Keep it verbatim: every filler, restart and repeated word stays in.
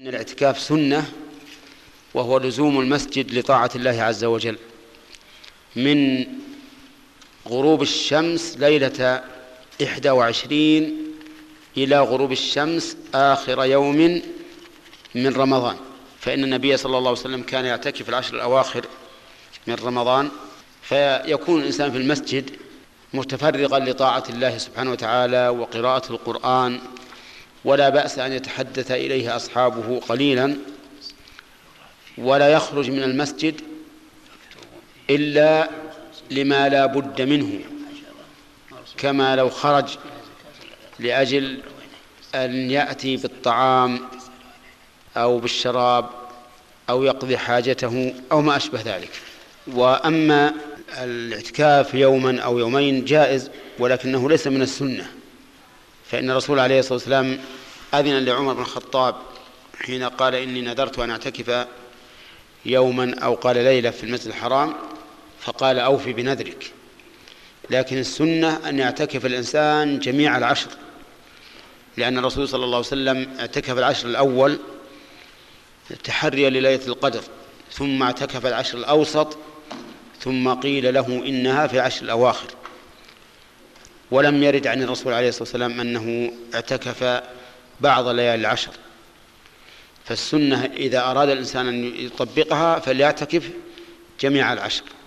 إن الاعتكاف سنة، وهو لزوم المسجد لطاعة الله عز وجل من غروب الشمس ليلة إحدى وعشرين إلى غروب الشمس آخر يوم من رمضان. فإن النبي صلى الله عليه وسلم كان يعتكف العشر الأواخر من رمضان، فيكون الإنسان في المسجد متفرغا لطاعة الله سبحانه وتعالى وقراءة القرآن، ولا بأس أن يتحدث إليه أصحابه قليلا، ولا يخرج من المسجد إلا لما لا بد منه، كما لو خرج لأجل أن يأتي بالطعام أو بالشراب أو يقضي حاجته أو ما أشبه ذلك. وأما الاعتكاف يوما أو يومين جائز، ولكنه ليس من السنة، فإن الرسول عليه الصلاة والسلام أذن لعمر بن الخطاب حين قال إني نذرت أن أعتكف يوما أو قال ليلة في المسجد الحرام، فقال أوفي بنذرك. لكن السنة أن يعتكف الإنسان جميع العشر، لأن الرسول صلى الله عليه وسلم اعتكف العشر الأول تحريا لليلة القدر، ثم اعتكف العشر الأوسط، ثم قيل له إنها في العشر الأواخر. ولم يرد عن الرسول عليه الصلاة والسلام أنه اعتكف بعض ليالي العشر. فالسنة إذا أراد الإنسان أن يطبقها فليعتكف جميع العشر.